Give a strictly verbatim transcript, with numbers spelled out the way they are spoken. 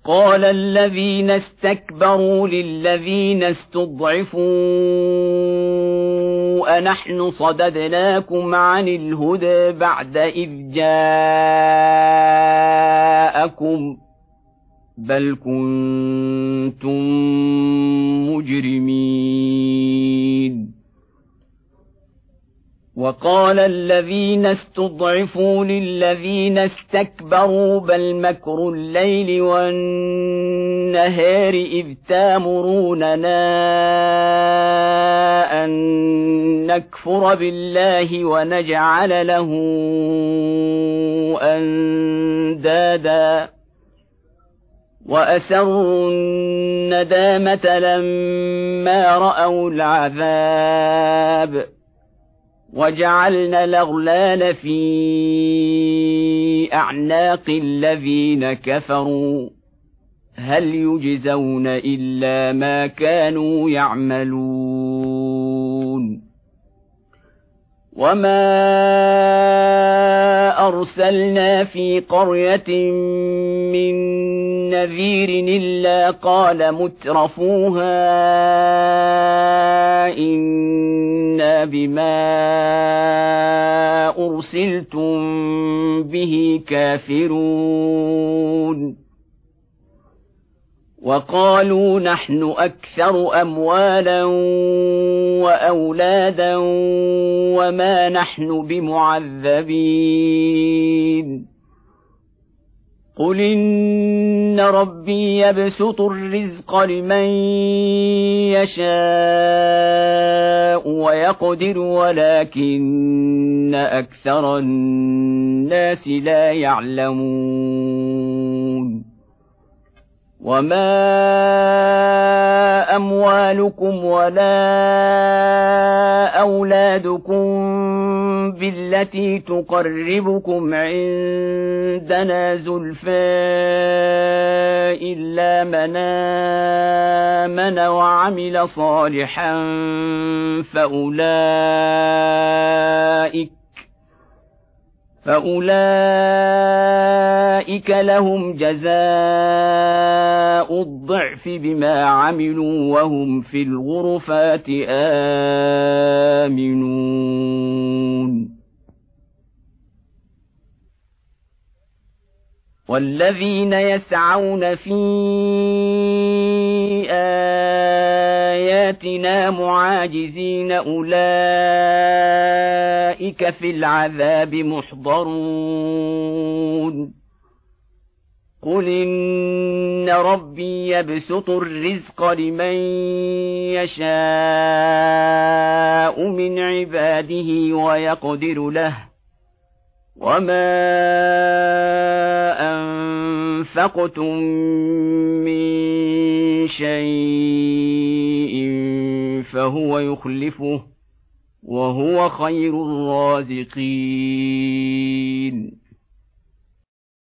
قال الذين استكبروا للذين استضعفوا أنحن صددناكم عن الهدى بعد إذ جاءكم بل كنتم مجرمين. وقال الذين استضعفوا للذين استكبروا بل مكر الليل والنهار إذ تامروننا أن نكفر بالله ونجعل له أندادا وأسروا الندامة لما رأوا العذاب وجعلنا الأغلال في أعناق الذين كفروا هل يجزون إلا ما كانوا يعملون. وما أرسلنا في قرية من نذير إلا قال مترفوها إنا بما أرسلتم به كافرون وقالوا نحن أكثر أموالا وأولادا وما نحن بمعذبين. قل إن ربي يبسط الرزق لمن يشاء ويقدر ولكن أكثر الناس لا يعلمون. وما أموالكم ولا أولادكم بالتي تقربكم عندنا زلفى إلا من آمن وعمل صالحا فأولئك فأولئك لهم جزاء الضعف بما عملوا وهم في الغرفات آمنون. والذين يسعون في آياتنا معاجزين أولئك في العذاب محضرون. قل إن ربي يبسط الرزق لمن يشاء من عباده ويقدر له وما أنفقتم من شيء فهو يخلفه وهو خير الرازقين.